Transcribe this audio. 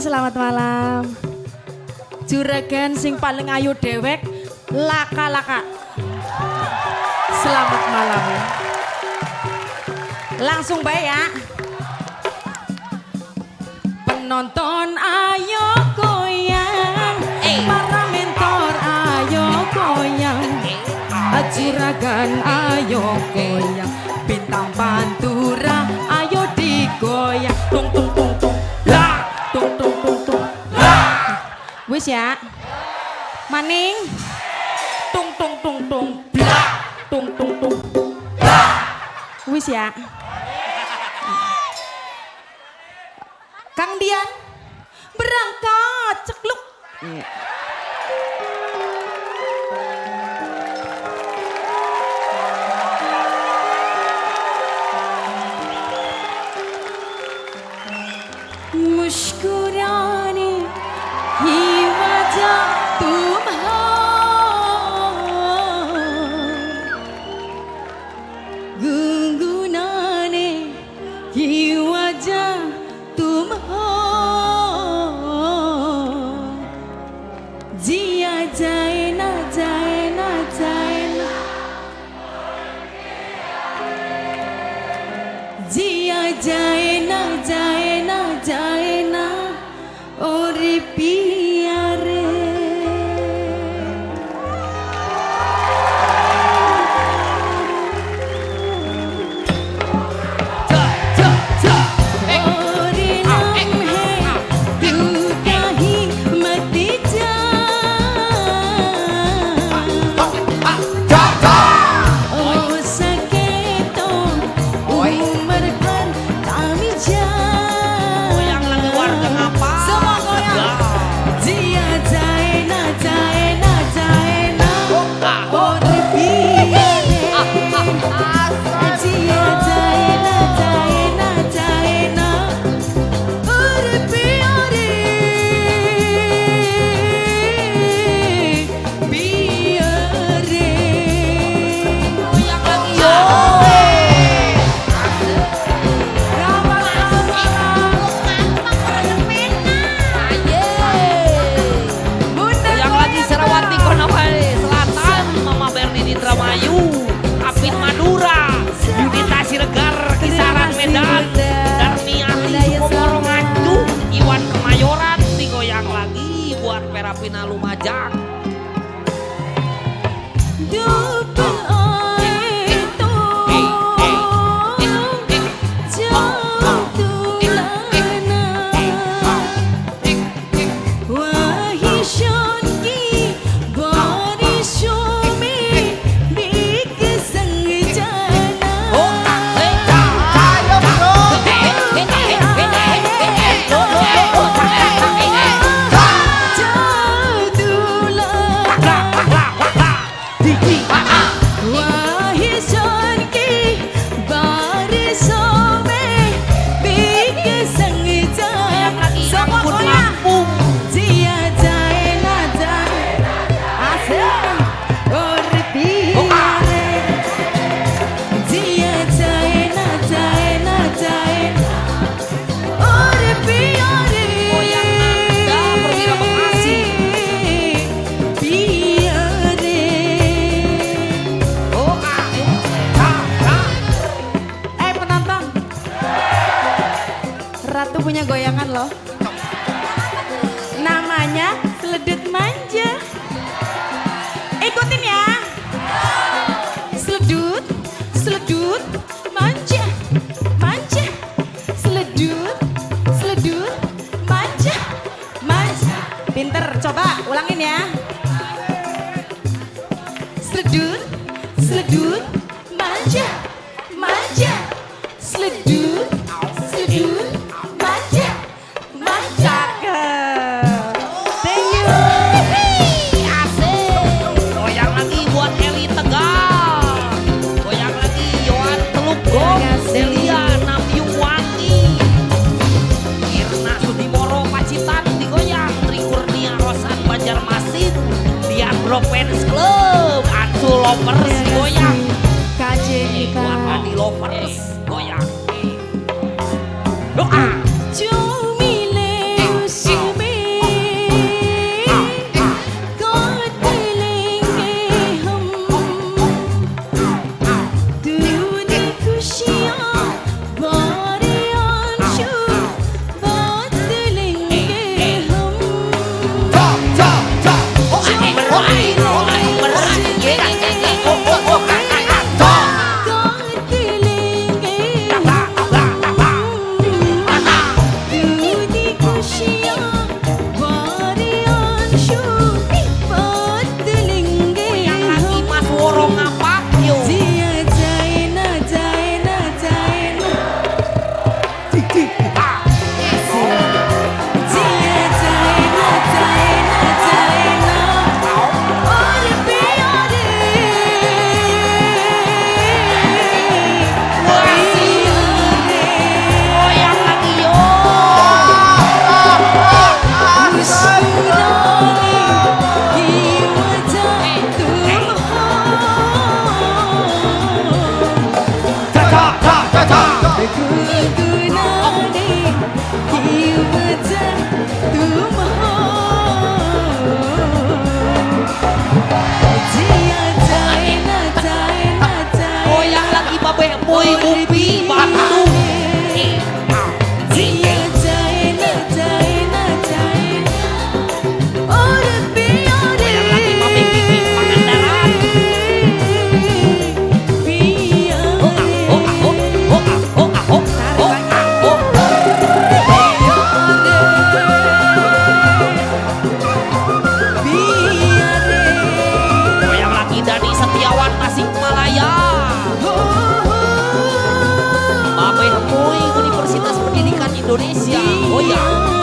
selamat malam. Juragan sing paling ayu dewek, laka-laka. Selamat malam. Langsung baik ya. Penonton ayo goyang, para mentor ayo goyang, juragan ayo goyang, bintang pantura ayo digoyang. Tung tung tung tung, la, tung tung tung tung, la. Wis ya, maning, tung tung tung tung, bla, tung tung tung, bla. Wis ya. Kang Dian, berangkat cekluk. मुस्कुराने की वजह तुम हो, गुनगुनाने की वजह तुम हो, जिया जाए ना जाए ना जाए ना, जिया जाए ना जाए ना जाए ना और पिया रे। Pina Lumajang. Ratu punya goyangan loh. Namanya Seledut Manja. Ikutin ya. Seledut, seledut, manja, manja. Seledut, seledut, manja, manja. Pinter, coba ulangin ya. Seledut, seledut, manja, manja. Seledut, seledut. Fans Club, Ansu Lovers goyang, KJK, Adi Lovers goyang. Doa. Cumi leusi Dani Setiawan Tasikmalaya. Babe Hemboy Universitas Pendidikan Indonesia. Oh ya.